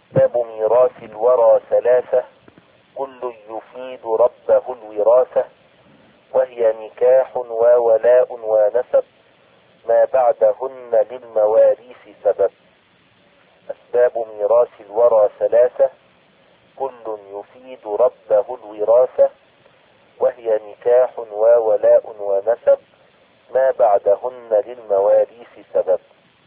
باب ميراث الورى ثلاثة كل يفيد ربه الوراثة، وهي نكاح وولاء ونسب ما بعدهن للمواريث سبب. أسباب ميراث الورى ثلاثة كل يفيد ربه الوراثة، وهي نكاح وولاء ونسب ما بعدهن للمواريث سبب.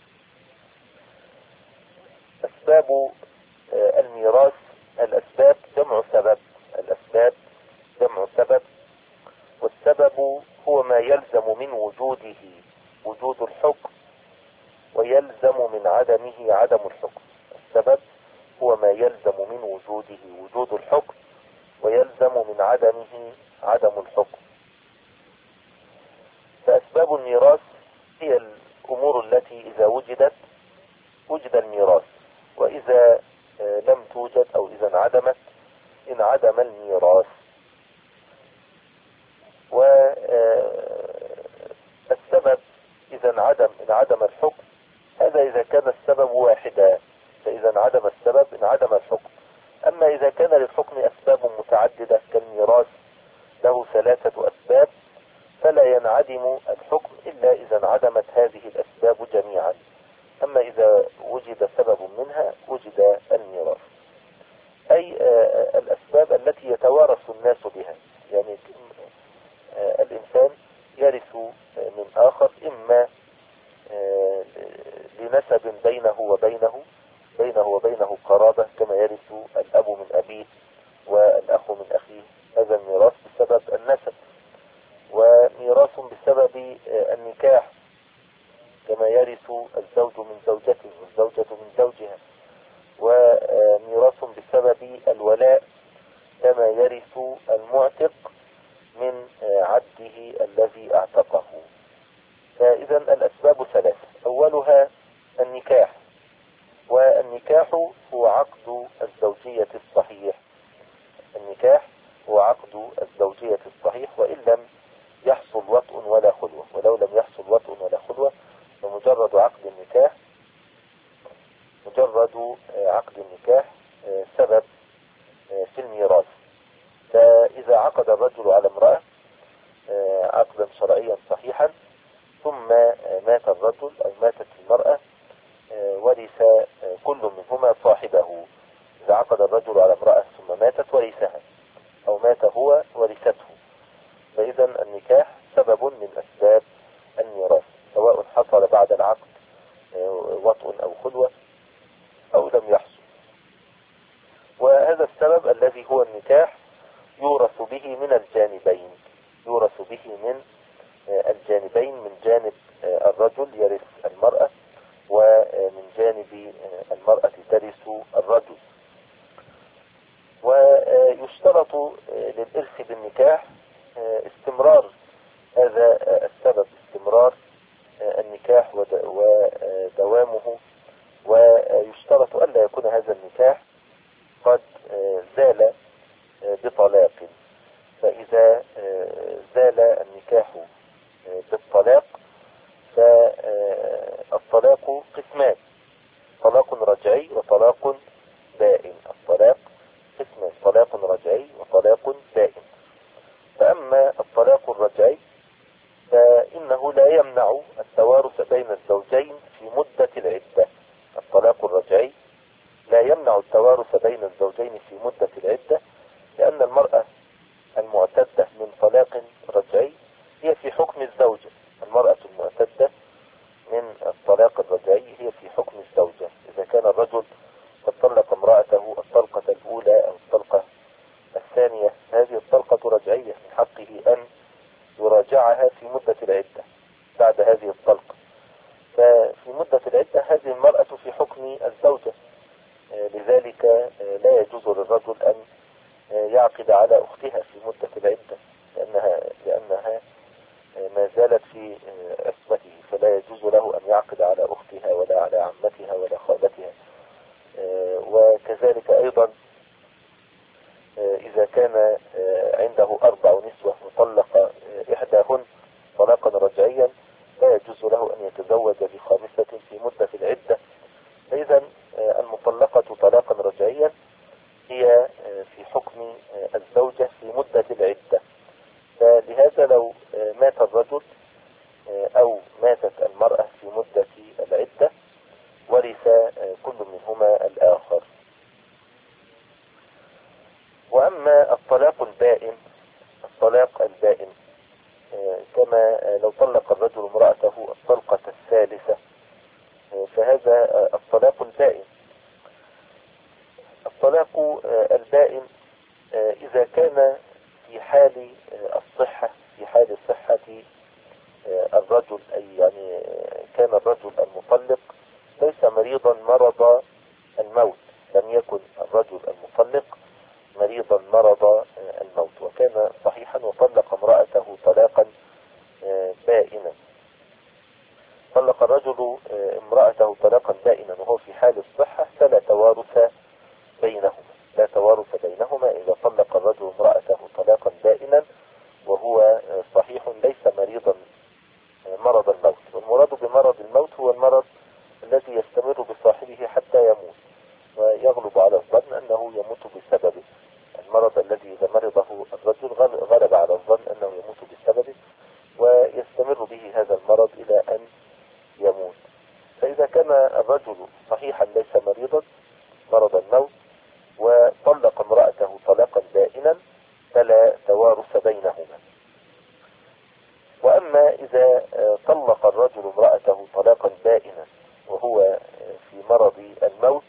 أسباب الميراث، الأسباب جمع سبب، الأسباب جمع سبب، والسبب هو ما يلزم من وجوده وجود الحكم ويلزم من عدمه عدم الحكم. السبب هو ما يلزم من وجوده وجود الحكم ويلزم من عدمه عدم الحكم. فأسباب الميراث هي الأمور التي إذا وجدت وجد الميراث، وإذا لم توجد أو إذا انعدمت انعدم الميراث. والسبب إذا انعدم الحكم، هذا إذا كان السبب واحدا، فإذا انعدم السبب انعدم الحكم. أما إذا كان للحكم أسباب متعددة كالميراث له 3 أسباب فلا ينعدم الحكم إلا إذا انعدمت هذه الأسباب جميعا. أما إذا وجد سبب منها وجد الميراث، أي الأسباب التي يتوارث الناس بها. يعني الإنسان يرث من آخر إما لنسب بينه وبينه قرابة، كما يرث الأب من أبيه والأخ من أخيه، هذا الميراث بسبب النسب. وميراث بسبب النكاح، كما يرث الزوج من زوجته والزوجة من زوجها. وميراث بسبب الولاء، كما يرث المعتق من عبده الذي اعتقه. فإذا الأسباب 3، أولها النكاح، والنكاح هو عقد الزوجية الصحيح. النكاح هو عقد الزوجية الصحيح، وإن لم يحصل وطء ولا خلوة. ولو لم يحصل وطء ولا خلوة فمجرد عقد النكاح، مجرد عقد النكاح سبب في الميراث. فإذا عقد الرجل على امرأة عقدا شرعيا صحيحا ثم مات الرجل أو ماتت المرأة، ورث كل منهما صاحبه. إذا عقد الرجل على امرأة ثم ماتت ورثها، أو مات هو ورثته. فإذا النكاح سبب من أسباب الميراث، سواء حصل بعد العقد وطء أو خلوة أو لم يحصل. وهذا السبب الذي هو النكاح يورث به من الجانبين، يورث به من الجانبين، من جانب الرجل يرث المرأة، ومن جانب المرأة ترث الرجل. ويشترط للإرث بالنكاح استمرار هذا السبب، استمرار النكاح ودوامه. ويشترط ألا يكون هذا النكاح قد زال بطلاق. فإذا زال النكاح بالطلاق فالطلاق قسمان: طلاق رجعي وطلاق بائن. الطلاق قسمان: طلاق رجعي وطلاق بائن. فأما الطلاق الرجعي فإنه لا يمنع التوارث بين الزوجين في مدة العدة. الطلاق الرجعي لا يمنع التوارث بين الزوجين في مدة العدة، لأن المرأة المعتدة من طلاق رجعي هي في حكم الزوجة. المرأة المعتدة من الطلاق الرجعي هي في حكم الزوجة. إذا كان الرجل قد طلق امرأته الطلقة الأولى أو الطلقة الثانية، هذه الطلقة رجعية، من حقه أن يراجعها في مدة العدة بعد هذه الطلقة. ففي مدة العدة هذه المرأة في حكم الزوجة، لذلك لا يجوز للرجل أن يعقد على أختها في مدة العدة، لأنها ما زالت في عصمته، فلا يجوز له أن يعقد على أختها ولا على عمتها ولا خالتها. وكذلك أيضا إذا كان عنده 4 نسوة وطلق إحداهن طلاقا رجعيا لا يجوز له أن يتزوج ب5 في مدة العدة. فإذا المطلقة طلاقا رجعيا أما الطلاق البائن، الطلاق البائن كما لو طلق الرجل امرأته الطلقة الثالثة، فهذا الطلاق البائن. الطلاق البائن إذا كان في حال الصحة، في حال صحة الرجل، أي يعني كان الرجل المطلق ليس مريضا مرض الموت، لم يكن الرجل المطلق مريضا مرض الموت، وكان صحيحا وطلق امرأته طلاقا بائنا. طلق الرجل امرأته طلاقا بائنا وهو في حال الصحة، فلا توارث بينهما، لا توارث بينهما إذا طلق الرجل امرأته طلاقا بائنا وهو صحيح ليس مريضا مرض الموت. والمراد بمرض الموت هو المرض الذي يستمر بصاحبه حتى يموت، ويغلب على الظن أنه يموت بسببه. المرض الذي إذا مرضه الرجل غلب على الظن أنه يموت بسببه، ويستمر به هذا المرض إلى أن يموت. فإذا كان الرجل صحيحا ليس مريضا مرض الموت وطلق امرأته طلاقا بائنا فلا توارث بينهما. وأما إذا طلق الرجل امرأته طلاقا بائنا وهو في مرض الموت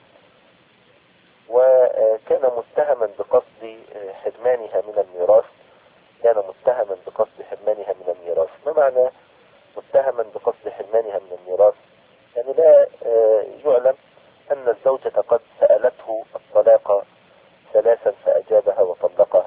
وكان متهما بقصد حرمانها من الميراث، كان متهما بقصد حرمانها من الميراث. ما معنى متهما بقصد حرمانها من الميراث؟ يعني لا يعلم أن الزوجة قد سألته الطلاق ثلاثا فأجابها وطلقها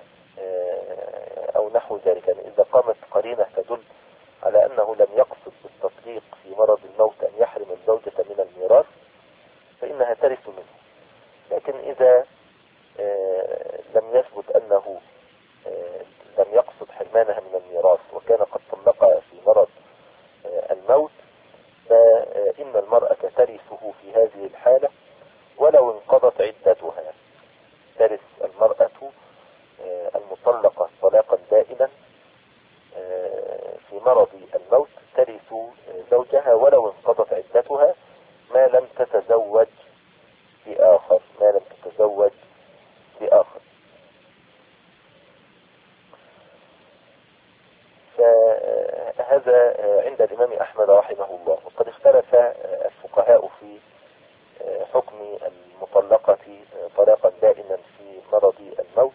أو نحو ذلك. يعني إذا قامت قرينة تدل على أنه لم يقصد بالتطليق في مرض الموت أن يحرم الزوجة من الميراث فإنها ترث منه. لكن إذا لم يثبت أنه لم يقصد حرمانها من الميراث وكان قد طلقها في مرض الموت، فإن المرأة ترثه في هذه الحالة ولو انقضت عدتها. ترث المرأة المطلقة طلاقا بائنا في مرض الموت، ترث زوجها ولو انقضت عدتها ما لم تتزوج بآخر، ما لم تتزوج بآخر. فهذا عند الإمام أحمد رحمه الله. وقد اختلف الفقهاء في حكم المطلقة طلاقا بائنا في مرض الموت،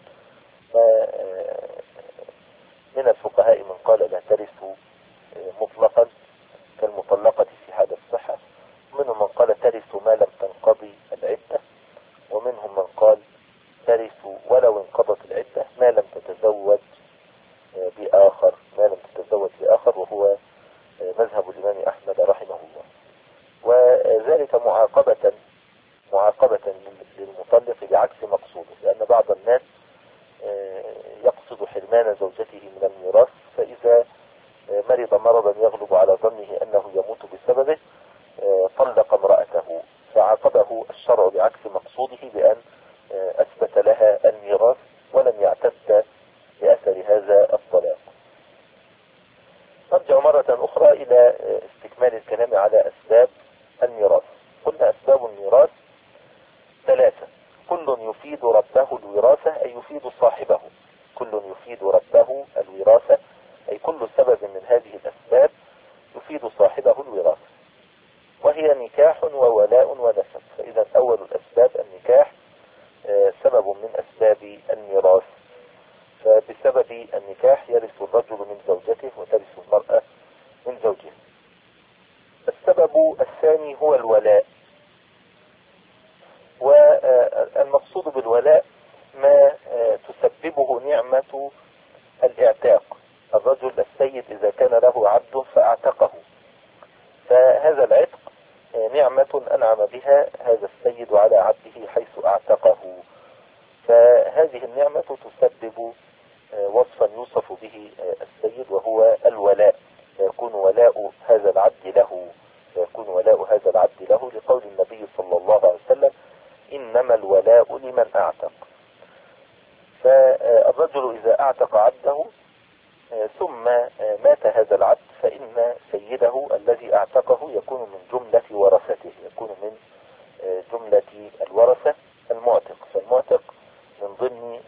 من الفقهاء من قال لا ترث مطلقا كالمطلقة في حال الصحة، ومنهم من قال ترث ما لم تنقضي العدة، ومنهم من قال ترث ولو انقضت العدة ما لم تتزوج بآخر، ما لم تتزوج بآخر، وهو مذهب الإمام أحمد رحمه الله. وذلك معاقبة للمطلق بعكس مقصوده، لأن بعض الناس يقصد حرمان زوجته من الميراث، فإذا مرض مرضا يغلب على ظنه أنه يموت بسببه طلق امرأته، فعاقبه الشرع بعكس مقصوده بأن أثبت لها الميراث ولم يعتد بأثر هذا الطلاق. نرجع مرة أخرى إلى استكمال الكلام على أسباب الميراث. قلنا أسباب الميراث ثلاثة: كل يفيد ربه الوراثة أي يفيد صاحبه، كل يفيد ربه الوراثة أي كل سبب من هذه الأسباب يفيد صاحبه الوراثة، وهي نكاح وولاء ونسب. فإذا أول الأسباب النكاح سبب من أسباب الميراث، فبسبب النكاح يرث الرجل من زوجته وترث المرأة من زوجها. السبب الثاني هو الولاء، والمقصود بالولاء ما تسببه نعمة الاعتاق. الرجل السيد إذا كان له عبد فاعتقه، فهذا العتق نعمة أنعم بها هذا السيد على عبده حيث اعتقه، فهذه النعمة تسبب وصفا يوصف به السيد وهو الولاء، فيكون ولاء هذا العبد له، فيكون ولاء هذا العبد له لقول النبي صلى الله عليه وسلم إنما الولاء لمن اعتق. فالرجل إذا اعتق عبده ثم مات هذا العبد فإن سيده الذي اعتقه يكون من جملة ورثته، يكون من جملة الورثة المعتق، فالمعتق من ضمن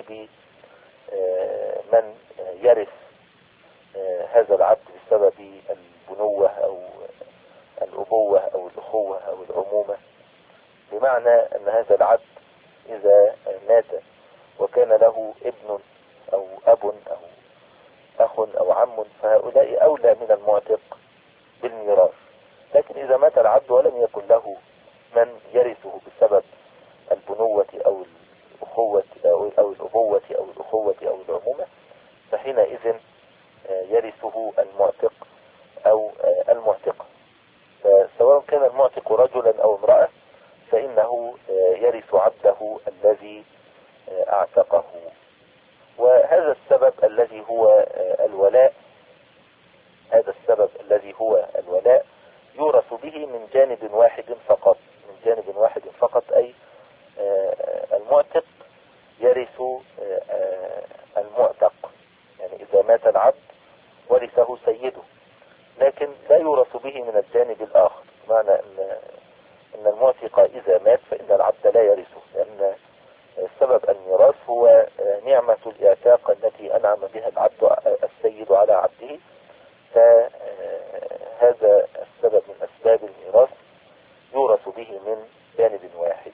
جانب من يرث هذا العبد بسبب البنوة أو الأبوة أو الأخوة أو العمومة، بمعنى أن هذا العبد إذا مات وكان له ابن أو أب أو أخ أو عم فهؤلاء أولى من المعتق بالميراث. لكن إذا مات العبد ولم يكن له من يرثه بسبب البنوة أو الأخوة أو الأبوة أو الأخوة أو العمومة، فحينئذ يرثه المعتق أو المعتقة. فسواء كان المعتق رجلا أو امرأة فإنه يرث عبده الذي اعتقه. وهذا السبب الذي هو الولاء، هذا السبب الذي هو الولاء يورث به من جانب واحد فقط، من جانب واحد فقط، أي المعتق يرث المعتق. يعني إذا مات العبد ورثه سيده، لكن لا يورث به من الجانب الآخر، معنى أن المعتق إذا مات فإن العبد لا يرثه، لأن سبب الميراث هو نعمة الإعتاق التي أنعم بها العبد السيد على عبده، فهذا السبب من أسباب الميراث يورث به من جانب واحد.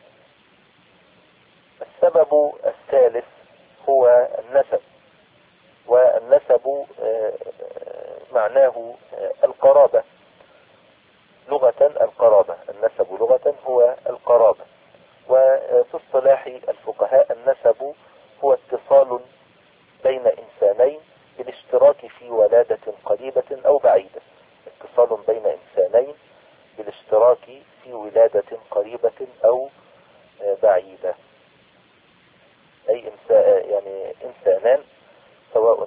السبب الثالث هو النسب، والنسب معناه القرابة لغة، القرابة، النسب لغة هو القرابة. وفي اصطلاح الفقهاء النسب هو اتصال بين إنسانين بالاشتراك في ولادة قريبة أو بعيدة، اتصال بين إنسانين بالاشتراك في ولادة قريبة أو بعيدة، أي يعني إنسانان سواء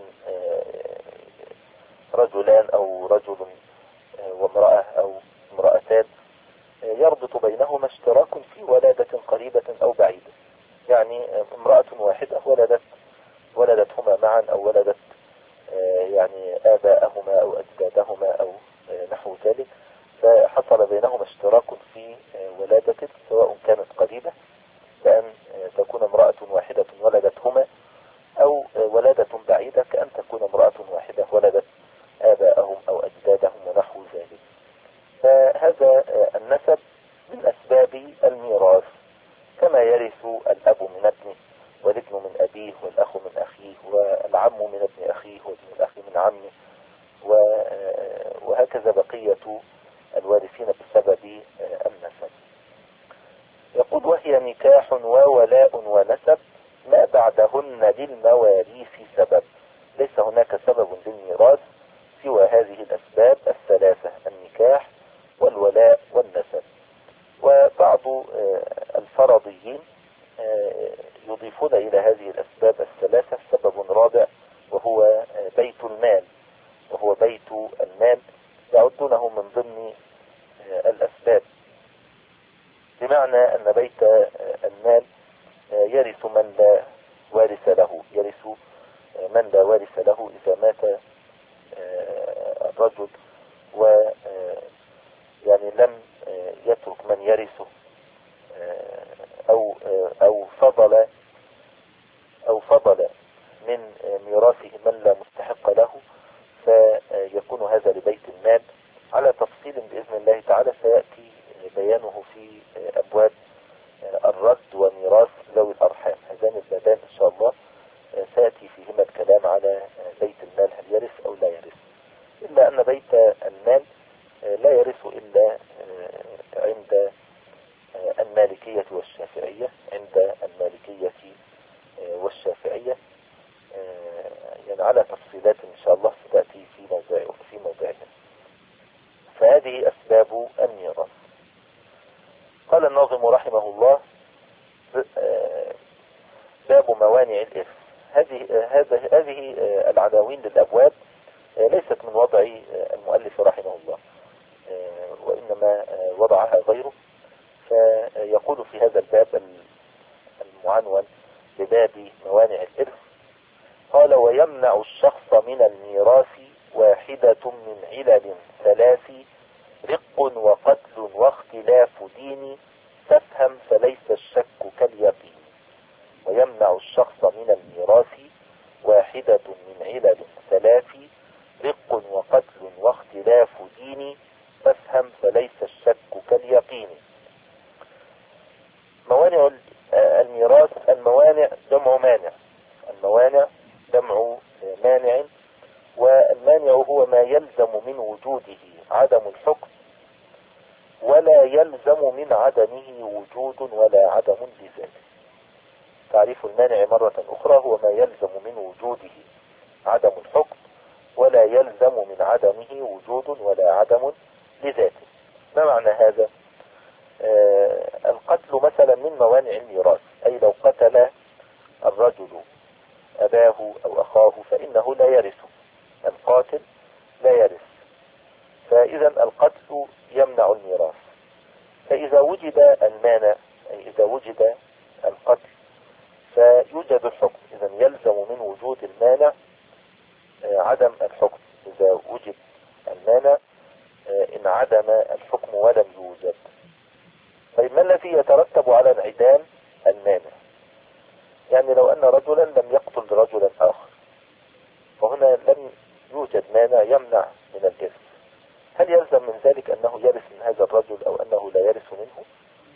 رجلان أو رجل وامرأة أو امرأتان يربط بينهما اشتراك في ولادة قريبة أو بعيدة. يعني امرأة واحدة ولدتهما معا أو ولدت يعني آباءهما أو أجدادهما أو نحو ذلك، فحصل بينهما اشتراك في ولادة سواء كانت قريبة كأن تكون امرأة واحدة ولدتهما، أو ولادة بعيدة كأن تكون امرأة واحدة ولدت آباءهم أو أجدادهم ونحو ذلك. فهذا النسب من أسباب الميراث، كما يرث الأب من ابنه والابن من أبيه والأخ من أخيه والعم من ابن أخيه وابن الأخ من عمه، وهكذا بقية الوارثين بسبب النسب. يقول: وهي نكاح وولاء ونسب ما بعدهن للمواريث سبب. ليس هناك سبب للميراث سوى هذه الأسباب الثلاثة: النكاح والولاء والنسب. وبعض الفرضيين يضيفون إلى هذه الأسباب الثلاثة سبب رابع، وهو بيت المال، وهو بيت المال يعدونه من ضمن الأسباب، بمعنى أن بيت المال يرث من لا وارث له، يرث من لا وارث له إذا مات الرجل و يعني لم يترك من يرثه أو فضل من ميراثه من لا مستحق له، فيكون هذا لبيت المال على تفصيل بإذن الله تعالى سيأتي بيانه في أبواب الرد وميراث ذوي الأرحام. هذان البابان إن شاء الله سيأتي فيهما الكلام على بيت المال هل يرث أو لا يرث، إلا أن بيت المال لا يرث إلا عند المالكية والشافعية، عند المالكية والشافعية يعني على تفصيلات إن شاء الله ستأتي في موضعها. فهذه أسباب الميراث. قال الناظم رحمه الله: باب موانع الإرث. هذه العناوين للأبواب ليست من وضع المؤلف رحمه الله، وإنما وضعها غيره. فيقول في هذا الباب المعنون بباب موانع الإرث: قال: ويمنع الشخص من الميراث واحدة من علل ثلاث: رق وقتل واختلاف دين، فافهم فليس الشك كاليقين. ويمنع الشخص من الميراث واحدة من علل ثلاث: رق وقتل واختلاف دين، فافهم فليس الشك كاليقين. موانع الميراث، الموانع جمع مانع، الموانع جمع مانع، والمانع هو ما يلزم من وجوده عدم الحكم ولا يلزم من عدمه وجود ولا عدم لذاته. تعريف المانع مرة أخرى هو ما يلزم من وجوده عدم الحكم ولا يلزم من عدمه وجود ولا عدم لذاته. ما معنى هذا؟ القتل مثلا من موانع الميراث، أي لو قتل الرجل أباه أو أخاه فإنه لا يرث، القاتل لا يرث، فإذا القتل يمنع الميراث. فإذا وجد المانع، أي إذا وجد القتل فيوجد الحكم، إذا يلزم من وجود المانع عدم الحكم. إذا وجد المانع انعدم الحكم ولم يوجد. طيب ما الذي يترتب على انعدام المانع؟ يعني لو أن رجلا لم يقتل رجلا آخر، فهنا لم يوجد مانع يمنع من الإرث، هل يلزم من ذلك أنه يرث من هذا الرجل أو أنه لا يرث منه؟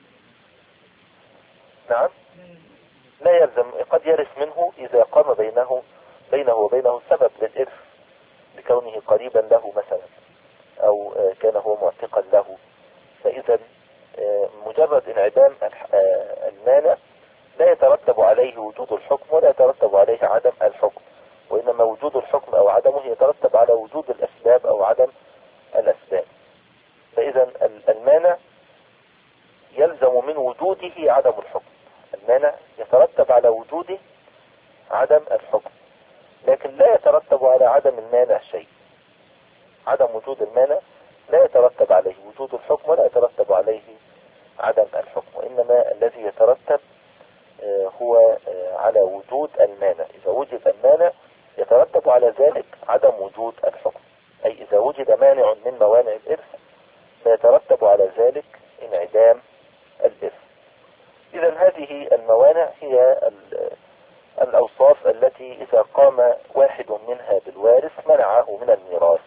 نعم، لا يلزم، قد يرث منه إذا قام بينه وبينه سبب للإرث، لكونه قريبا له مثلا، أو كان هو معتقا له. فإذا مجرد انعدام المانع لا يترتب عليه وجود الحكم ولا يترتب عليه عدم الحكم، وإنما وجود الحكم أو عدمه يترتب على وجود الأسباب أو عدم الأسباب. فإذا المانع يلزم من وجوده عدم الحكم، المانع يترتب على وجوده عدم الحكم، لكن لا يترتب على عدم المانع شيء. عدم وجود المانع لا يترتب عليه وجود الحكم ولا يترتب عليه عدم الحكم، وإنما الذي يترتب هو على وجود المانع. إذا وجد المانع يترتب على ذلك عدم وجود الحكم، أي إذا وجد مانع من موانع الإرث فيترتب على ذلك انعدام الإرث. إذا هذه الموانع هي الأوصاف التي إذا قام واحد منها بالوارث منعه من الميراث.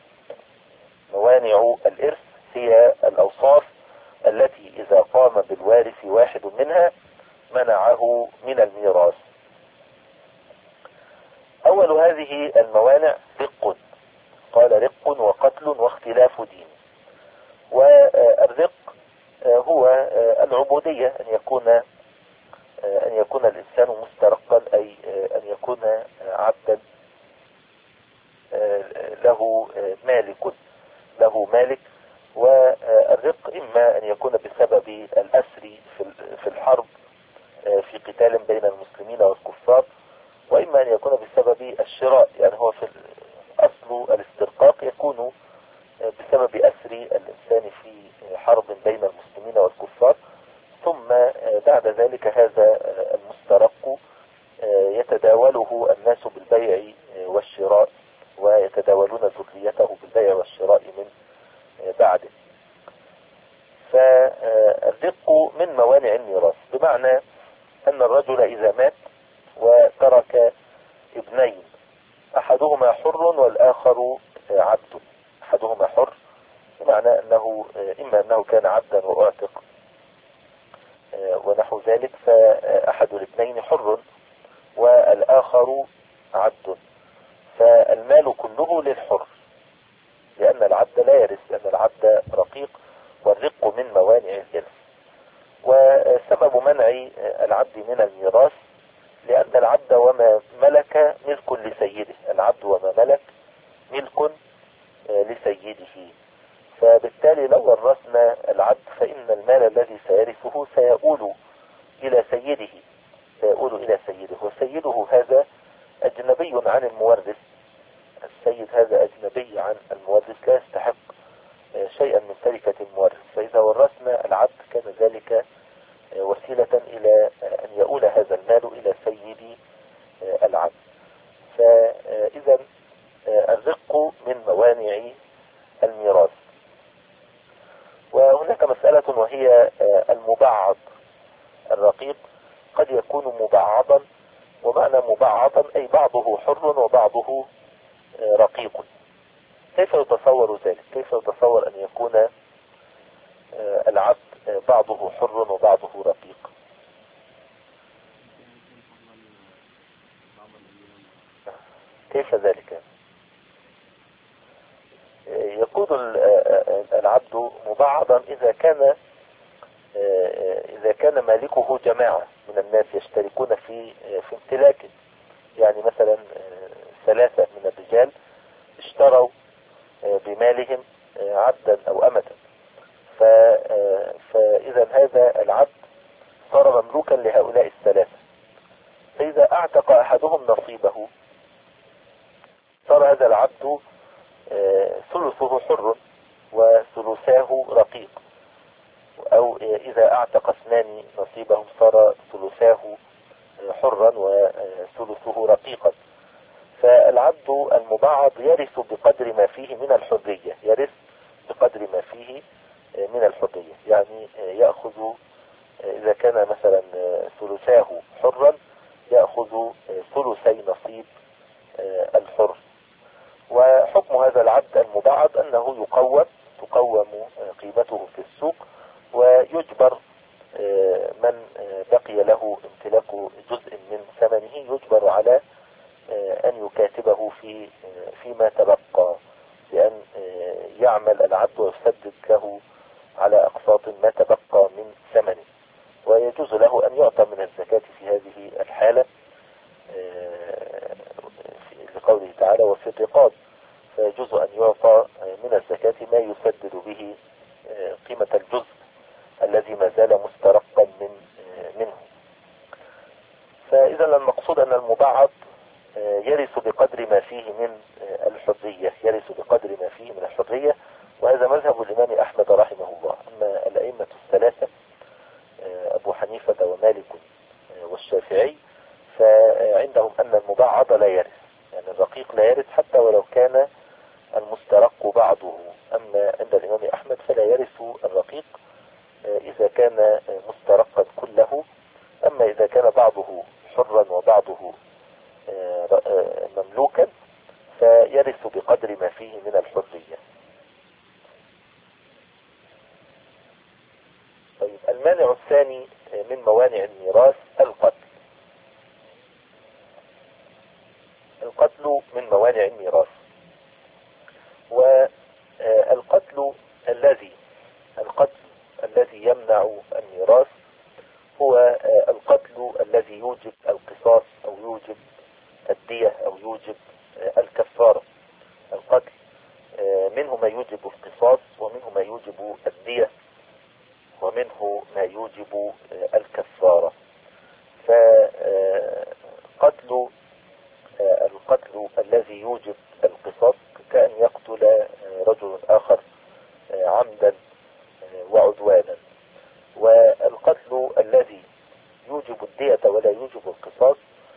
موانع الإرث هي الأوصاف التي إذا قام بالوارث واحد منها منعه من الميراث. أول هذه الموانع رق، قال رق وقتل واختلاف دين. والرق هو العبودية، أن يكون الإنسان مسترقا، أي أن يكون عبدا له مالك. والرق إما أن يكون بسبب الأسر في الحرب في قتال بين المسلمين والكفار، وإما أن يكون بسبب الشراء، يعني هو في أصل الاسترقاق يكون بسبب أسر الإنسان في حرب بين المسلمين والكفار، ثم بعد ذلك هذا المسترق يتداوله الناس بالبيع والشراء، ويتداولون ذريته بالبيع والشراء من بعده. فالرق من موانع الميراث، بمعنى أن الرجل إذا مات وترك ابنين، أحدهما حر والآخر عبد. أحدهما حر بمعنى أنه إما أنه كان عبدا وأعتق ونحو ذلك، فأحد الاثنين حر والآخر عبد، فالمال كله للحر، لأن العبد لا يرث، لأن العبد رقيق، والرق من موانع الإرث. وسبب منع العبد من الميراث لأن العبد وما ملك ملك لسيده، العبد وما ملك ملك لسيده، فبالتالي لو ورثنا العبد فإن المال الذي سيرثه سيؤول إلى سيده، وسيده هذا أجنبي عن المورث، السيد هذا أجنبي عن المورث، لا يستحق شيئا من تركة المورث. فإذا ورثنا العبد كان ذلك وسيلة إلى أن يؤول هذا المال إلى سيد العبد. فإذا الرق من موانع الميراث. وهناك مسألة وهي المبعض. الرقيق قد قد يكون مبعضا، ومعنى مبعضا أي بعضه حر وبعضه رقيق. كيف يتصور ذلك؟ كيف يتصور أن يكون العبد بعضه حر وبعضه رقيق؟ كيف ذلك؟ يكون العبد مبعضا إذا كان مالكه جماعة من الناس يشتركون في امتلاكه. يعني مثلا 3 من الرجال اشتروا بمالهم عبدا أو أمة، فإذا هذا العبد صار مملوكا لهؤلاء ال3. فإذا اعتق أحدهم نصيبه صار هذا العبد ثلثه حر وثلثاه رقيق، أو إذا اعتق 2 نصيبهم صار ثلثاه حرا وثلثه رقيقا. فالعبد المبعض يرث بقدر ما فيه من الحرية، يرث بقدر ما فيه من الحرية. يعني يأخذ إذا كان مثلا ثلثاه حرا يأخذ ثلثي نصيب الحر. وحكم هذا العبد المبعض أنه تقوم قيمته في السوق، ويجبر من بقي له امتلاك جزء من ثمنه يجبر على أن يكاتبه فيما تبقى، بأن يعمل العبد ويسدد له على أقساط ما تبقى من ثمنه. ويجوز له أن يعطى من الزكاة في هذه الحالة لقوله تعالى وفي الرقاب، فيجوز أن يعطى من الزكاة ما يسدد به قيمة الجزء الذي ما زال مسترقا منه. فإذا المقصود أن المبعض يرث بقدر ما فيه من الحرية، يرث بقدر ما فيه من الحرية. وهذا مذهب الإمام أحمد رحمه الله. أما الأئمة ال3 أبو حنيفة ومالك والشافعي فعندهم أن المبعض لا يرث، يعني الرقيق لا يرث حتى ولو كان المسترق بعضه. أما عند الإمام أحمد فلا يرث الرقيق إذا كان مسترقا كله. أما إذا كان بعضه حرا وبعضه مملوكا فيرث بقدر ما فيه من الحرية. طيب، المانع الثاني من موانع الميراث القتل. القتل من موانع الميراث. والقتل الذي يمنع الميراث هو القتل الذي يوجب القصاص أو يوجب الدية أو يوجب الكفارة. القتل منه ما يوجب القصاص، ومنه ما يوجب الدية، ومنه ما يوجب الكفارة. القتل الذي يوجب القصاص كأن يقتل رجل آخر عمدا وعدوانا. والقتل الذي يوجب الدية ولا يوجب القصاص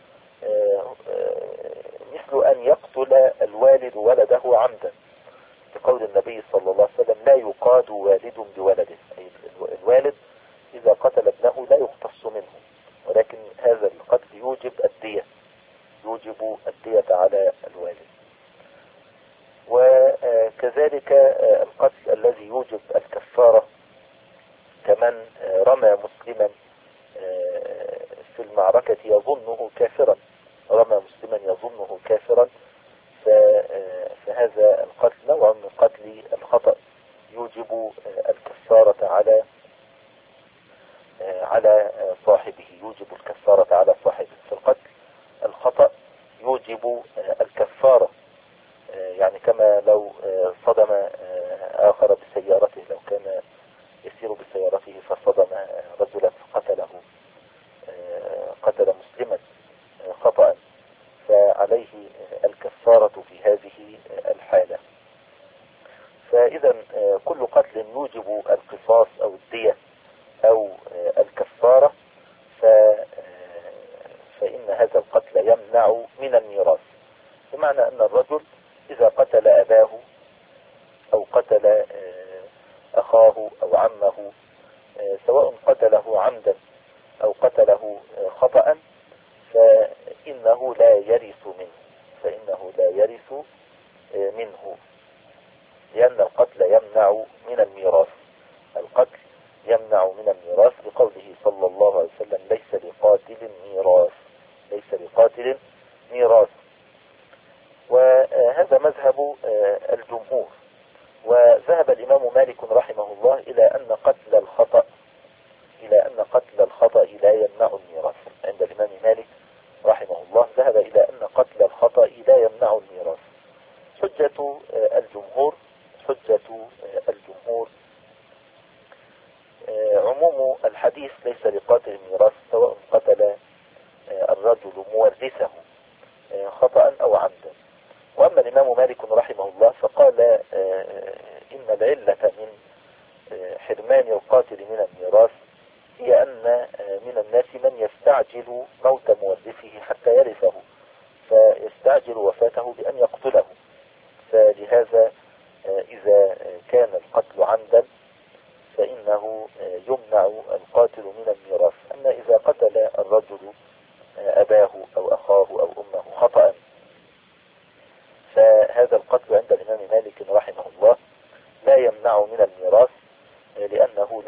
مثل أن يقتل الوالد ولده عمدا، بقول النبي صلى الله عليه وسلم لا يقاد والد بولده. أي الوالد إذا قتل ابنه لا يقتص منه، ولكن هذا القتل يوجب الدية، يوجب الدية على الوالد. وكذلك القتل الذي يوجب الكفارة كمن رمى مسلما في المعركة يظنه كافرا، رمى مسلما يظنه كافرا، فهذا القتل نوع من قتل الخطأ يوجب الكفارة على صاحبه، يوجب الكفارة على صاحبه. فالقتل الخطأ يوجب الكفارة، يعني كما لو صدم آخر بسيارته، لو كان يسير بسيارته فصدم رجلا فقتله، قتل مسلما خطأ، فعليه الكفارة في هذه الحالة. فإذا كل قتل يوجب القصاص أو الدية أو الكفارة فإن هذا القتل يمنع من الميراث. بمعنى أن الرجل إذا قتل أباه أو قتل أخاه أو عمه، سواء قتله عمدا أو قتله خطأ فإنه لا يرث منه، فإنه لا يرث منه، لأن القتل يمنع من الميراث. القتل يمنع من الميراث لقوله صلى الله عليه وسلم ليس لقاتل ميراث، ليس لقاتل ميراث. وهذا مذهب الجمهور. وذهب الإمام مالك رحمه الله إلى أن قتل الخطأ لا يمنع الميراث. عند الإمام مالك رحمه الله ذهب إلى أن قتل الخطأ لا يمنع الميراث. حجة الجمهور عموم الحديث ليس لقاتل الميراث سواء قتل الرجل مورثه خطأ أو عمدا. وأما الإمام مالك رحمه الله فقال إن العلة من حرمان القاتل من الميراث هي أن من الناس من يستعجل موت مورثه حتى يرثه، فيستعجل وفاته بأن يقتله. فلهذا إذا كان القتل عمدا فإنه يمنع القاتل من الميراث. أما إذا قتل الرجل أباه أو أخاه أو أمه خطأ فهذا القتل عند الإمام مالك رحمه الله لا يمنع من الميراث، لأنه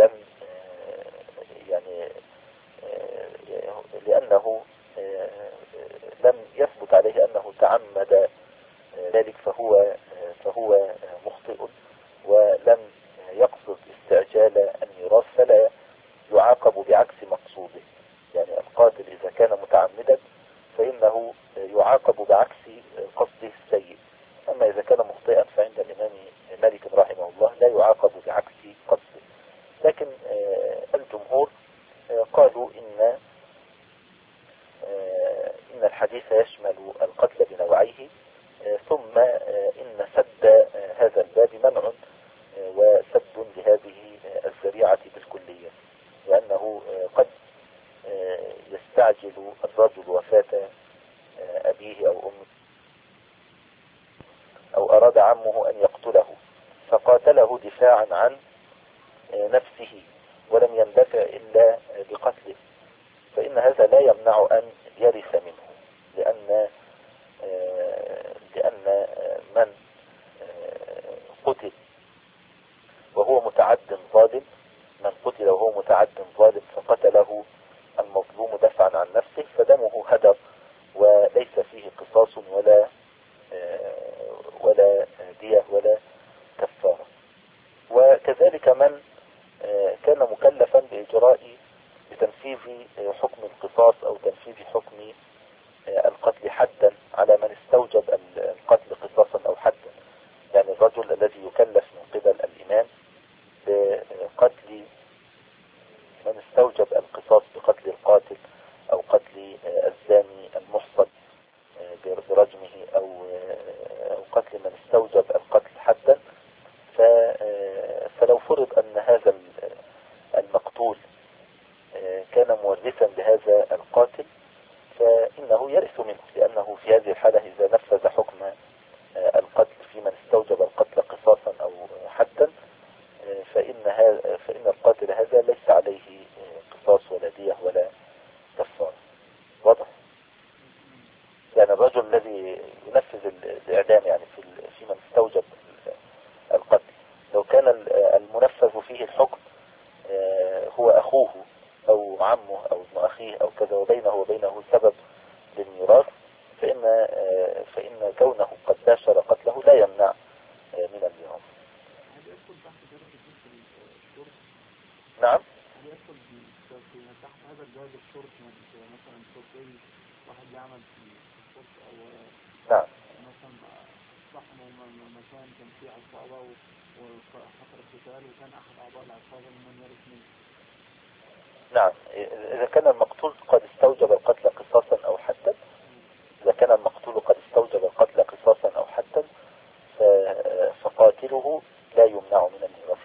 لم يثبت عليه أنه تعمد ذلك، فهو مخطئ ولم يقصد استعجال الميراث، فلا يعاقب بعكس مقصوده. يعني القاتل إذا كان متعمدا فإنه يعاقب بعكس قصده السيء، أما إذا كان مخطئا فعند الإمام مالك رحمه الله لا يعاقب بعكس قصده. لكن الجمهور قالوا إن الحديث يشمل القتل بنوعيه، ثم إن سد هذا الباب منع وسد لهذه الذريعة بالكلية، لأنه قد يستعجل الرجل وفاة أبيه أو أمه، أو أراد عمه أن يقتله فقاتله دفاعا عن نفسه ولم يندفع إلا بقتله، فإن هذا لا يمنع أن يرث منه، لأن من قتل وهو متعد ظالم، من قتل وهو متعد ظالم فقتله المظلوم دفعا عن نفسه فدمه هدر وليس فيه قصاص ولا دية ولا كفارة. وكذلك من كان مكلفا بتنفيذ حكم القصاص أو تنفيذ حكم القتل حدا على من استوجب القتل قصاصا أو حدا، يعني الرجل الذي يكلف من قبل الإمام بقتل من استوجب القصاص بقتل القاتل أو قتل الزاني المحصن برجمه أو قتل من استوجب القتل حدا، فلو فرض أن هذا المقتول كان مورثا لهذا القاتل فإنه يرث منه، لأنه في هذه الحالة إذا نفذ حكم القتل في من استوجب القتل قصاصا أو حدا فإن القاتل هذا ليس عليه قصاص ولا دية ولا كفارة. واضح؟ يعني الرجل الذي ينفذ الإعدام يعني في من استوجب القتل لو كان المنفذ فيه الحكم هو أخوه أو عمه أو ابن أخيه أو كذا وبينه سبب للميراث فإن كونه قد باشر قتله لا يمنع من الميراث. نعم. تحت هذا الجواز الشرط مثلا شرطي واحد يعمل في الشرط أو نعم مثلا صاحبه مكان كان فيه عصابة وحصل القتال وكان أحد أعضاء العصابة من يرث منه. نعم، إذا كان المقتول قد استوجب القتل قصاصا أو حدا، إذا كان المقتول قد استوجب القتل قصاصا أو حدا فقاتله لا يمنع من الميراث.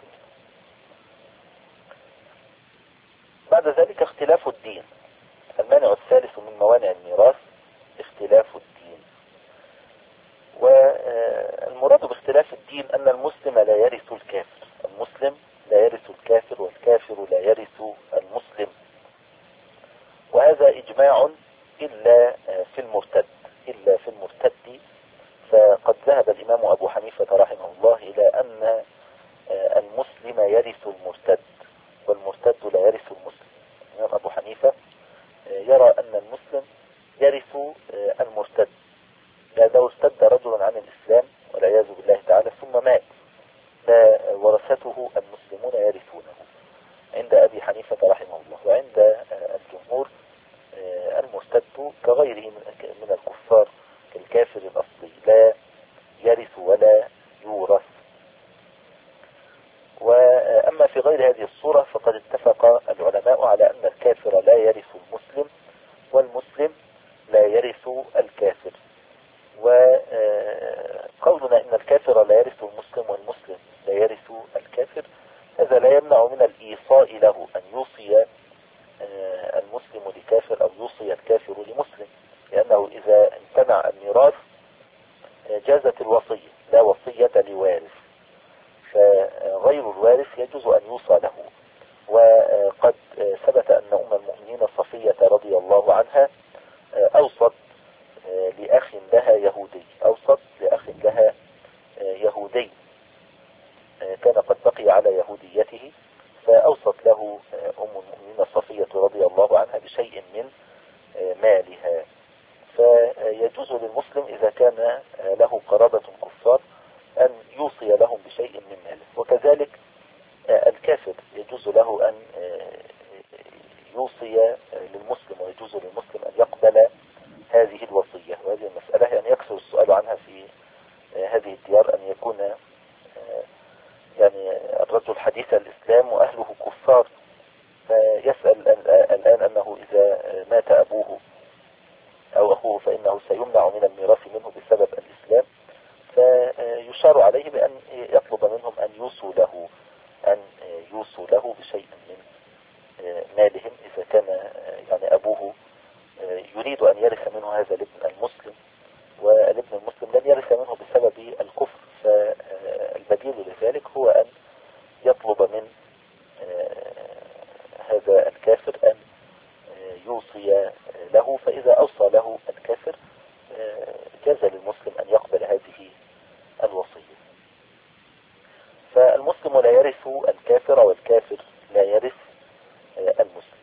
بعد ذلك اختلاف الدين. المانع الثالث من موانع الميراث اختلاف الدين. والمراد باختلاف الدين أن المسلم لا يرث الكافر، المسلم لا يرث الكافر والكافر لا يرث المسلم. ورثته المسلمون يرثونه عند أبي حنيفة رحمه الله. وعند الجمهور المرتد كغيره من الكفار كالكافر الأصلي لا يرث ولا يورث. وأما في غير هذه الصورة فقد اتفق العلماء على أن الكافر لا يرث المسلم والمسلم لا يرث الكافر. وقولنا إن الكافر لا يرث المسلم والمسلم لا يرث الكافر هذا لا يمنع من الإيصاء له أن يوصي المسلم لكافر أو يوصي الكافر لمسلم، لأنه إذا امتنع الميراث جازت الوصية، لا وصية لوارث، فغير الوارث يجوز أن يوصى له. وقد ثبت أن أم المؤمنين صفية رضي الله عنها أوصت لأخ لها يهودي، كان قد بقي على يهوديته، فأوصت له أم المؤمنين صفية رضي الله عنها بشيء من مالها. فيجوز للمسلم إذا كان له قرابة كفار أن يوصي لهم بشيء من ماله، وكذلك الكافر يجوز له أن يوصي للمسلم، ويجوز للمسلم أن يقبل هذه الوصية. وهذه المسألة يعني يكثر السؤال عنها في هذه الديار، أن يكون يعني الرجل حديث الإسلام وأهله كفار، فيسأل الآن أنه إذا مات أبوه أو أخوه فإنه سيمنع من الميراث منه بسبب الإسلام، فيشار عليه بأن يطلب منهم أن يوصوا له بشيء من مالهم إذا كان يعني أبوه يريد أن يرث منه هذا الابن المسلم، والابن المسلم لن يرث منه بسبب الكفر، فالبديل لذلك هو أن يطلب من هذا الكافر أن يوصي له، فإذا أوصى له الكافر جاز للمسلم أن يقبل هذه الوصية. فالمسلم لا يرث الكافر والكافر لا يرث المسلم.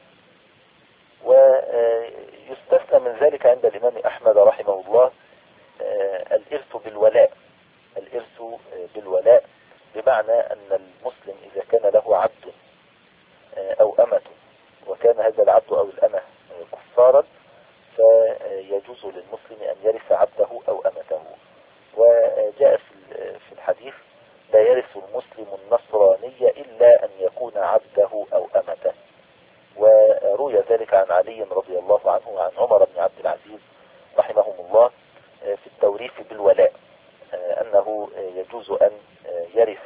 ويستثنى من ذلك عند الإمام أحمد رحمه الله الإرث بالولاء، بمعنى أن المسلم إذا كان له عبد أو أمة وكان هذا العبد أو الأمة كفارا فيجوز للمسلم أن يرث عبده أو أمته. وجاء في الحديث لا يرث المسلم النصراني إلا أن يكون عبده أو أمته. وروي ذلك عن علي رضي الله عنه وعن عمر بن عبد العزيز رحمهم الله في التوريث بالولاء، أنه يجوز أن يرث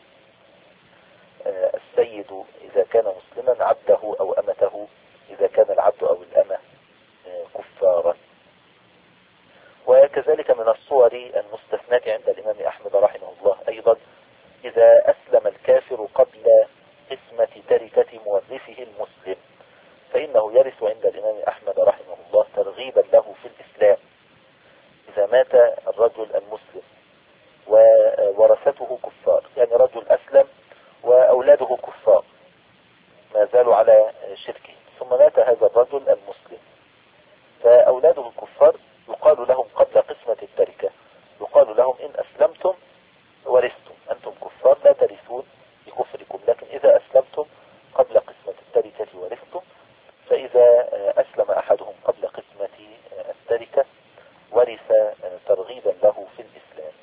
السيد إذا كان مسلما عبده أو أمته إذا كان العبد أو الأمة كفارا. وكذلك من الصور المستثناة عند الإمام أحمد رحمه الله أيضا إذا أسلم الكافر قبل قسمة تركة مورثه المسلم، فإنه يرث عند الإمام أحمد رحمه الله ترغيبا له في الإسلام. إذا مات الرجل المسلم وورثته كفار، يعني رجل أسلم وأولاده كفار ما زالوا على شركه، ثم مات هذا الرجل المسلم، فأولاده الكفار يقال لهم قبل قسمة التركة، يقال لهم إن أسلمتم ورثتم، أنتم كفار لا ترثون بكفركم، لكن إذا أسلمتم قبل قسمة التركة ورثتم. فإذا أسلم أحدهم قبل قسمة التركة ورث ترغيبا له في الإسلام.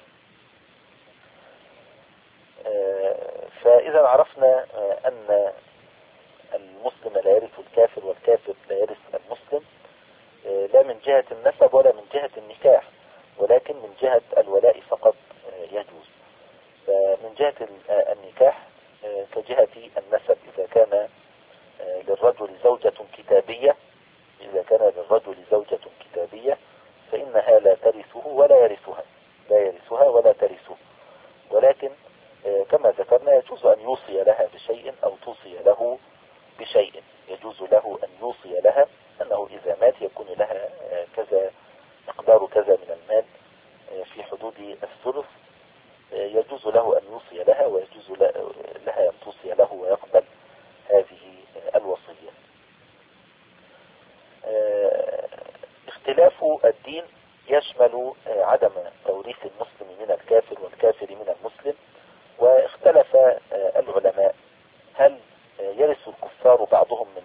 فإذا عرفنا أن المسلم لا يرث الكافر والكافر لا يرث المسلم، لا من جهة النسب ولا من جهة النكاح، ولكن من جهة الولاء فقط يجوز. فمن جهة النكاح كجهة النسب، إذا كان للرجل زوجة كتابية فإنها لا ترثه ولا يرثها، ولا ترثه، ولكن كما ذكرنا يجوز أن يوصي لها بشيء أو توصي له بشيء. يجوز له أن يوصي لها أنه إذا مات يكون لها كذا مقدار كذا من المال في حدود الثلث، يجوز له أن يوصي لها، ويجوز لها أن توصي له ويقبل هذه الوصية. اختلاف الدين يشمل عدم توريث المسلم من الكافر والكافر من المسلم. واختلف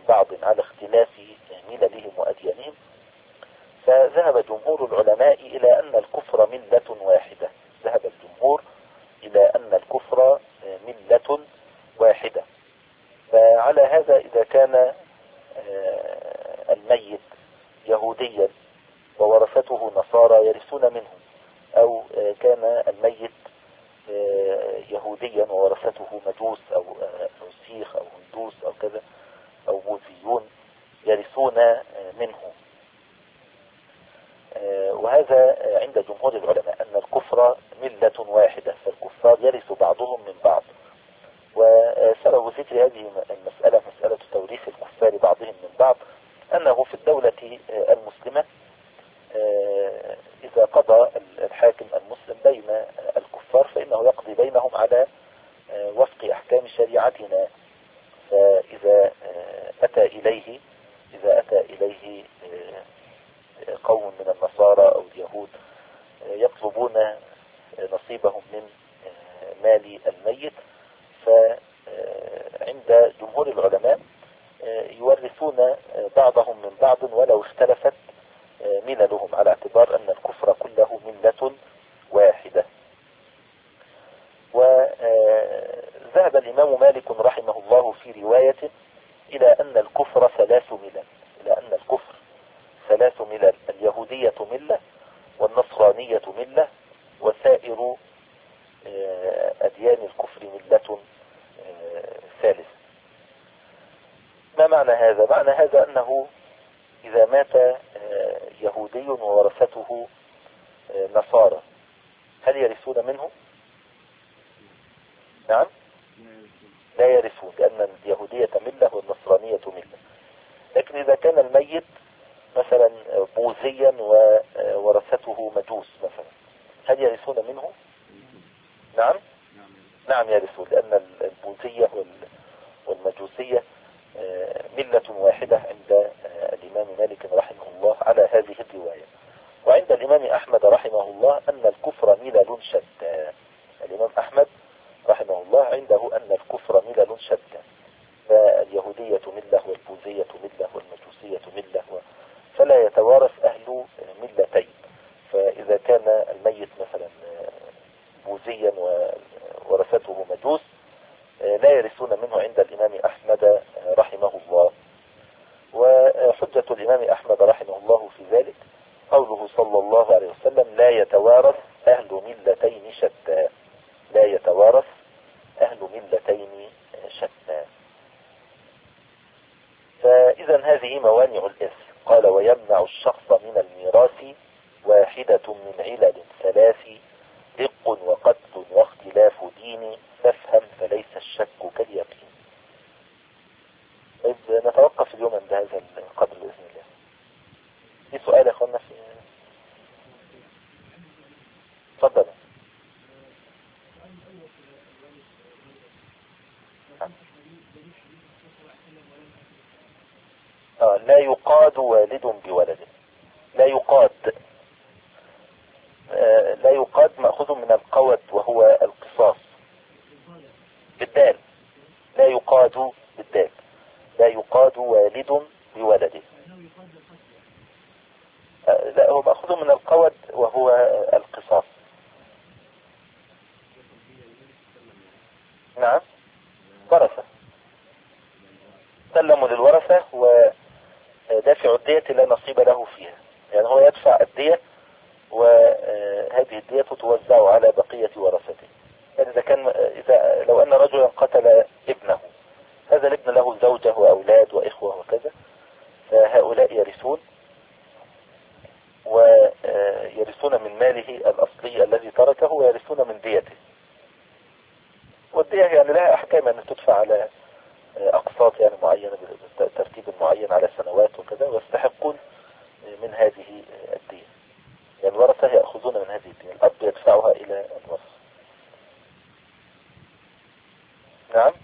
بعض على اختلاف مللهم وأديانهم. فذهب جمهور العلماء إلى أن الكفر ملة واحدة. ذهب الجمهور إلى أن الكفر ملة واحدة. فعلى هذا إذا كان الميت يهوديا وورثته نصارى يرثون منه، أو كان الميت يهوديا وورثته مجوس أو سيخ أو هندوس أو كذا أو بوذيون يرثون منه. وهذا عند جمهور العلماء أن الكفر ملة واحدة، فالكفار يرث بعضهم من بعض. وسبب ذكر هذه المسألة مسألة توريث الكفار بعضهم من بعض أنه في الدولة المسلمة إذا قضى الحاكم المسلم بين الكفار فإنه يقضي بينهم على وفق أحكام شريعتنا. فإذا أتى إليه قوم من النصارى أو اليهود يطلبون نصيبهم من مال الميت، فعند جمهور العلماء يورثون بعضهم من بعض ولو اختلفت مللهم، على اعتبار أن الكفر كله ملة واحدة. وذهب الإمام مالك رحمه الله في رواية إلى أن الكفر ثلاث ملل، اليهودية ملة، والنصرانية ملة، وسائر أديان الكفر ملة ثالث. ما معنى هذا؟ معنى هذا أنه إذا مات يهودي وورثته نصارى هل يرثون منه؟ نعم، لا يرثون، لأن اليهودية ملة والنصرانية ملة. لكن إذا كان الميت مثلا بوذيا وورثته مجوس مثلا هل يرثون منه؟ نعم يرثون، لأن البوذية والمجوسية ملة واحدة عند الإمام مالك رحمه الله على هذه الرواية. وعند الإمام أحمد رحمه الله أن الكفر ملل شتى. الإمام أحمد رحمه الله عنده أن الكفر ملل شتى، فاليهودية ملة والبوذية ملة والمجوسية ملة، فلا يتوارث أهل ملتين. فإذا كان الميت مثلا بوذيا وورثته مجوس لا يرثون منه عند الإمام أحمد رحمه الله. وحجة الإمام أحمد رحمه الله في ذلك قوله صلى الله عليه وسلم: لا يتوارث أهل ملتين شتى. لا يتوارث أهل ملتين شتى. فإذا هذه موانع الإرث. قال: ويمنع الشخص من الميراث واحدة من علل ثلاث: دق وقتل واختلاف دين، فافهم فليس الشك كاليقين. طيب نتوقف اليوم عند هذا القدر بإذن الله. في سؤال يا أخوانا؟ تفضل. لا يقاد والد بولده. لا يقاد مأخوذ من القود وهو القصاص بالدال. لا يقاد بالدال. لا يقاد والد بولده. لا، هو مأخوذ من القود وهو القصاص. نعم، ورثة، سلموا للورثة ودافع الدية لا نصيب له فيها. يعني هو يدفع الدية وهذه الدية توزع على بقية ورثته. يعني إذا لو أن رجلا قتل ابنه، هذا الابن له زوجة وأولاد وإخوة وكذا، فهؤلاء يرثون، ويرثون من ماله الأصلي الذي تركه، ويرثون من ديته. والدية يعني لها أحكام أن تدفع على أقساط يعني معينة بترتيب معين على سنوات وكذا، ويستحقون من هذه الدية. يعني الورثة يأخذون من هذه الدية، الأب يدفعها إلى الورثة. نعم.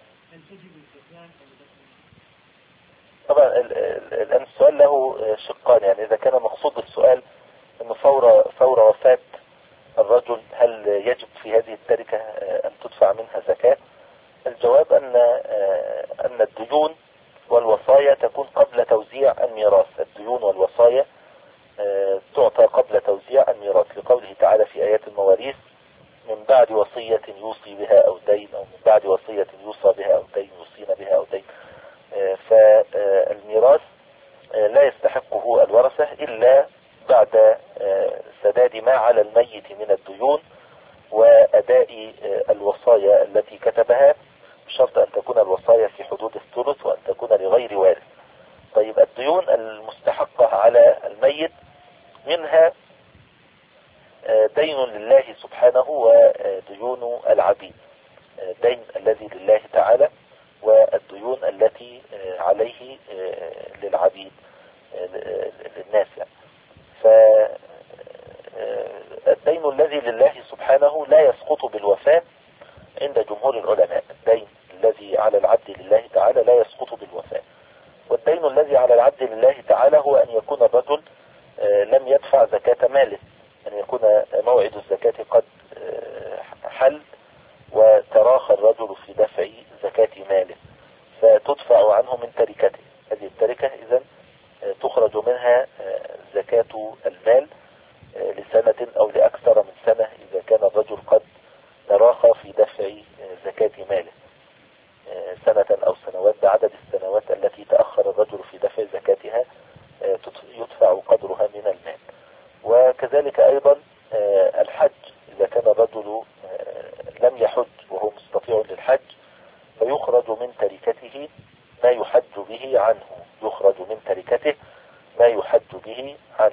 طبعا الآن السؤال له شقان. يعني إذا كان مقصود السؤال أنه فور وفاة الرجل هل يجب في هذه التركة أن تدفع منها زكاة؟ الجواب أن الديون والوصايا تكون يوصى بها أو دين يوصين بها أو دين. فالميراث لا يستحقه الورثة إلا بعد سداد ما على الميت من الديون وأداء الوصايا التي كتبها، بشرط أن تكون الوصايا في حدود الثلث وأن تكون لغير وارث. طيب الديون المستحقة على الميت منها دين لله سبحانه وديون العبيد، الدين الذي لله تعالى والديون التي عليه للعبيد للناس يعني. فالدين الذي لله سبحانه لا يسقط بالوفاة عند جمهور العلماء، الدين الذي على العبد لله تعالى لا يسقط بالوفاة. والدين الذي على العبد لله تعالى هو أن يكون الرجل لم يدفع زكاة ماله، أن يكون موعد الزكاة قد حل وتراخى الرجل في دفع زكاة ماله، فتدفع عنه من تركته. هذه التركة إذن تخرج منها زكاة المال لسنة أو لأكثر من سنة إذا كان الرجل قد تراخى في دفع زكاة ماله، سنة أو سنوات بعدد السنوات التي تأخر الرجل في دفع زكاتها يدفع قدرها من المال. وكذلك أيضا الحج، إذا كان الرجل لم يحج وهو مستطيع للحج فيخرج من تركته ما يحج به عنه، يخرج من تركته ما يحج به عنه.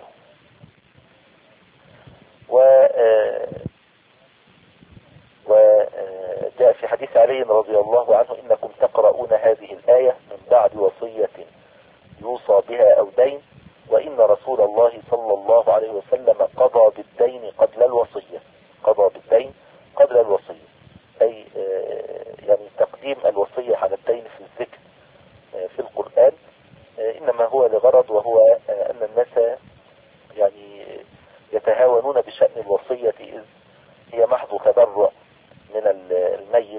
وجاء في حديث علي رضي الله عنه: إنكم تقرؤون هذه الآية من بعد وصية يوصى بها أو دين، وإن رسول الله صلى الله عليه وسلم قضى بالدين قبل الوصية. قضى بالدين قبل الوصية، أي يعني تقديم الوصية على الدين في الذكر في القرآن إنما هو لغرض، وهو أن الناس يعني يتهاونون بشأن الوصية إذ هي محض تبرع من الميت،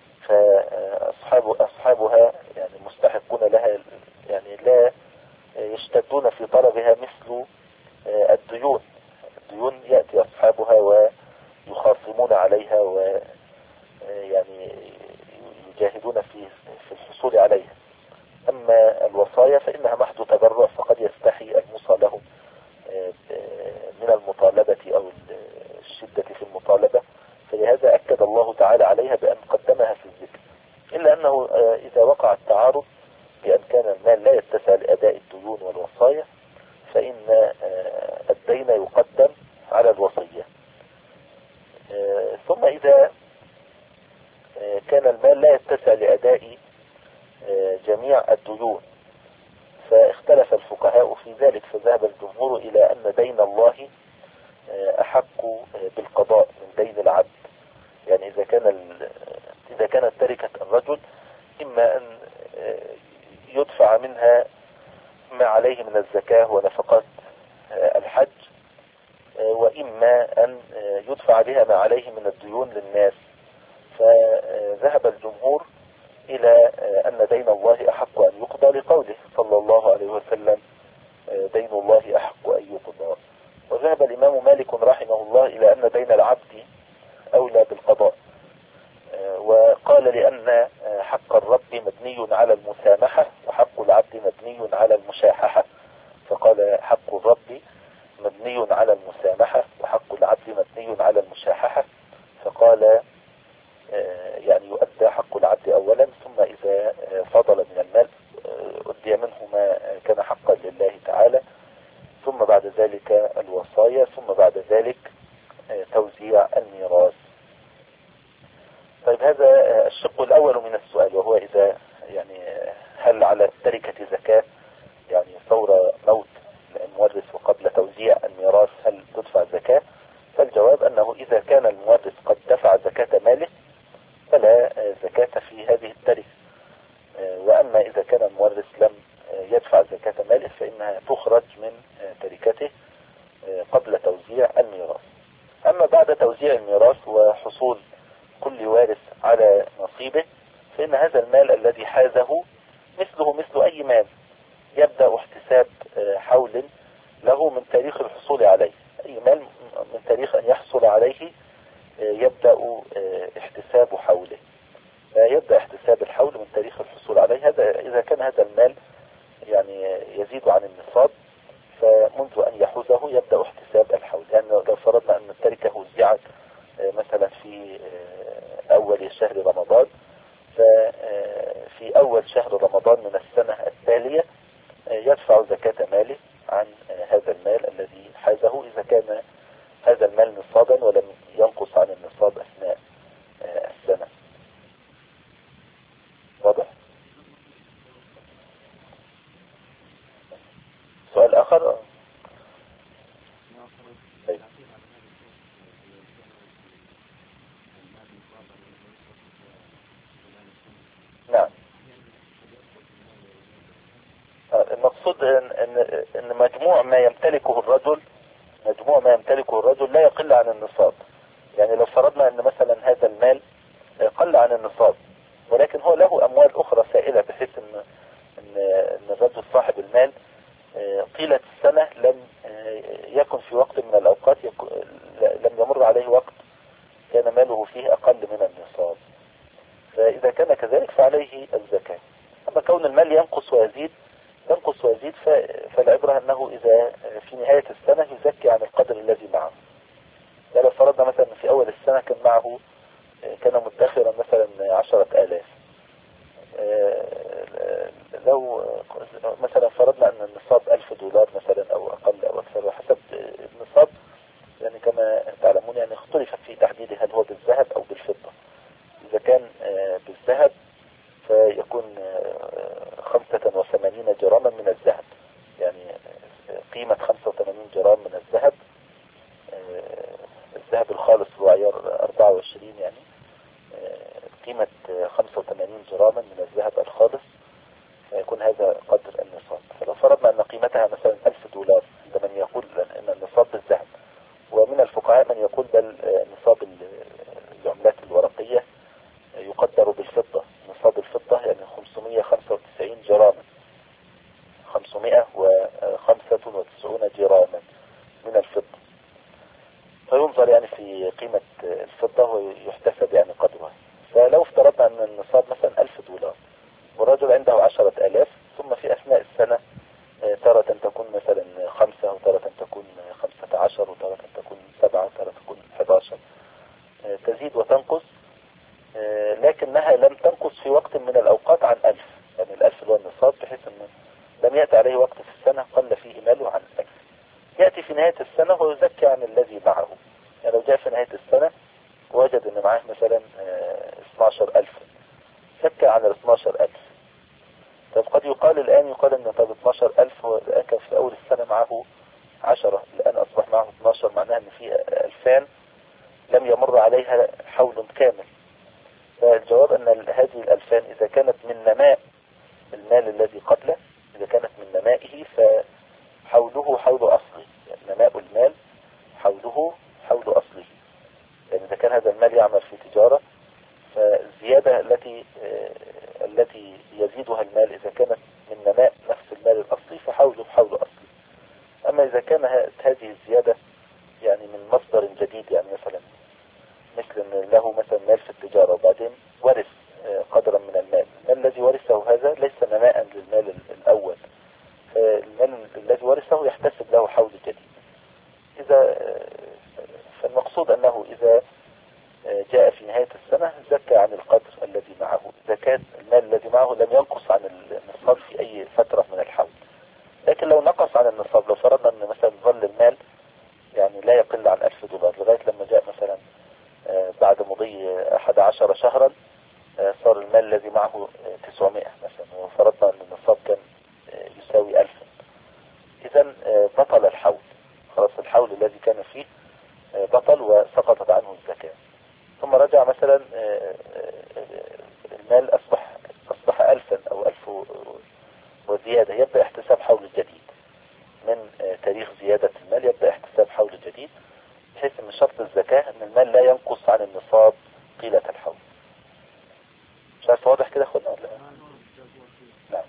فأصحابها يعني مستحقون لها، يعني لا يشتدون في طلبها مثل الديون. الديون يأتي أصحابها ويخاصمون عليها ويعني يجاهدون في الحصول عليها. أما الوصايا فإنها محض تبرع، فقد يستحي الموصى لهم من المطالبة أو الشدة في المطالبة، فلهذا أكد الله تعالى عليها بأن قدمها في الذكر. إلا أنه إذا وقع التعارض بأن كان المال لا يتسع لأداء الديون والوصايا فإن الدين يقدم على الوصية. ثم إذا كان المال لا يتسع لأداء جميع الديون فاختلف الفقهاء في ذلك، فذهب الجمهور إلى أن دين الله أحق بالقضاء من دين العبد. يعني إذا كانت تركة الرجل إما أن يدفع منها ما عليه من الزكاة ونفقات الحج، وإما أن يدفع بها ما عليه من الديون للناس، فذهب الجمهور إلى أن دين الله أحق أن يقضى لقوله صلى الله عليه وسلم: دين الله أحق أن يقضى. وذهب الإمام مالك رحمه الله إلى أن دين العبد أولى بالقضاء، وقال لأن حق الرب مبني على المسامحة وحق العبد مبني على المشاححة، فقال حق الرب مبني على المسامحة وحق العبد مبني على المشاححة، فقال يعني يؤدى حق العبد أولا، ثم إذا فضل من المال أدي منه ما كان حقا لله تعالى، ثم بعد ذلك الوصايا، ثم بعد ذلك توزيع الميراث. طيب هذا الشق الأول من السؤال، وهو إذا يعني هل على التركة زكاة يعني فور موت المورث وقبل توزيع الميراث هل تدفع زكاة؟ فالجواب أنه إذا كان المورث قد دفع زكاة ماله فلا زكاة في هذه التركة، وأما إذا كان المورث لم يدفع زكاة ماله فإنها تخرج من تركته قبل توزيع الميراث. أما بعد توزيع الميراث وحصول كل وارث على نصيبه فإن هذا المال الذي حازه مثله مثل أي مال، يبدأ احتساب حول له من تاريخ الحصول عليه. أي مال من تاريخ أن يحصل عليه يبدأ احتساب حوله. يبدأ احتساب الحول من تاريخ الحصول عليه. هذا إذا كان هذا المال يعني يزيد عن النصاب، فمنذ أن يحوزه يبدأ احتساب الحول. يعني لو فرضنا أن التركة وزعت مثلا في أول شهر رمضان، ففي أول شهر رمضان من السنة التالية يدفع زكاة ماله عن هذا المال الذي حازه، إذا كان هذا المال نصابا ولم ينقص عن النصاب أثناء السنة. واضح؟ سؤال آخر. طيب. نعم، المقصود إن مجموع ما يمتلكه الرجل لا يقل عن النصاب. يعني لو فرضنا أن مثلا هذا المال قل عن النصاب، ولكن هو له أموال أخرى سائلة، بحيث إن الرجل صاحب المال طيلة السنة لم يكن في وقت من الأوقات لم يمر عليه وقت كان ماله فيه أقل من النصاب، فإذا كان كذلك فعليه الزكاة. أما كون المال ينقص ويزيد فالعبرة أنه إذا في نهاية السنة يزكي عن القدر الذي معه. يعني لو فرضنا مثلا في أول السنة كان مدخرا مثلا 10,000، لو مثلا فرضنا أن النصاب $1,000 مثلا أو أقل أو أكثر وحسب النصاب، يعني كما تعلمون يعني اختلف في تحديده هل هو بالذهب أو بالفضة. إذا كان بالذهب فيكون 85 جراما من الذهب، يعني قيمة 85 جرام من الذهب، الذهب الخالص هو عيار 24، يعني قيمة 85 جراما من الذهب الخالص، فيكون هذا قدر النصاب. فلو فرضنا أن قيمتها مثلا $1,000 عند من يقول أن النصاب بالذهب، ومن الفقهاء من يقول بل نصاب العملات الورقية يقدر بالفضة. نصاب الفضة يعني 595 جراما، 595 جراما من الفضة، فينظر يعني في قيمة الفضة ويحتسب يعني قدرها. فلو افترضنا أن النصاب مثلا $1,000 والرجل عنده 10,000، ثم في أثناء السنة تارة تكون مثلا 5، وتارة تكون 15، وتارة تكون 7، وتارة تكون 11، تزيد وتنقص، لكنها لم تنقص في وقت من الأوقات عن 1000. يعني 1000 هو النصاب، بحيث أنه لم يأتي عليه وقت في السنة قل فيه ماله عن 1000. يأتي في نهاية السنة ويزكي عن الذي معه. يعني لو جاء في نهاية السنة ووجد أن معه مثلا 12,000، زكى عن 12,000. طب قد يقال الآن أن طب 12,000 هو الآن كان في أول السنة معه 10، الآن أصبح معه 12، معناها أن في 2000 لم يمر عليها حول كامل. فالجواب أن هذه 2000 إذا كانت من نماء المال الذي قبله، إذا كانت من نمائه فحوله حول أصله. يعني نماء المال حوله حول أصله. يعني إذا كان هذا المال يعمل في تجارة، فالزيادة التي يزيدها المال إذا كانت من نماء نفس المال الأصلي فحوله حول أصله. أما إذا كان هذه الزيادة يعني من مصدر جديد، يعني مثلا مثل أن له مثلا مال في التجارة وبعدين ورث قدرا من المال الذي ورثه هذا ليس نماء للمال الأول، المال الذي ورثه يحتسب له حول جديد. فالمقصود أنه إذا جاء في نهاية السنة زكى عن القدر الذي معه، إذا كان المال الذي معه لم ينقص عن النصاب في أي فترة من الحول. لكن لو نقص عن النصاب، لو فرضنا أن مثلا ظل المال يعني لا يقل عن $1,000 لغاية لما جاء مثلا بعد مضي 11 شهرا صار المال الذي معه 900 مثلا، وفرضنا أن النصاب كان يساوي 1000، إذن بطل الحول، خلاص الحول الذي كان فيه بطل وسقطت عنه الزكاة. ثم رجع مثلا المال أصبح 1000 أو 1000 وزيادة، يبدأ احتساب حول جديد من تاريخ زيادة المال، يبدأ احتساب حول جديد، بحيث ان شرط الزكاة ان المال لا ينقص عن النصاب طيلة الحول. مش عارف واضح كده خدنا ولا لا؟ نعم.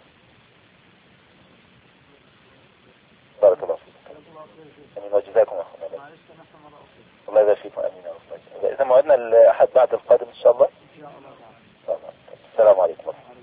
بارك الله فيك. امين وجزاكم الله. الله يبارك فيكم. امين يا رب. اذا موعدنا الاحد بعد القادم ان شاء الله. عليكم ورحمة الله.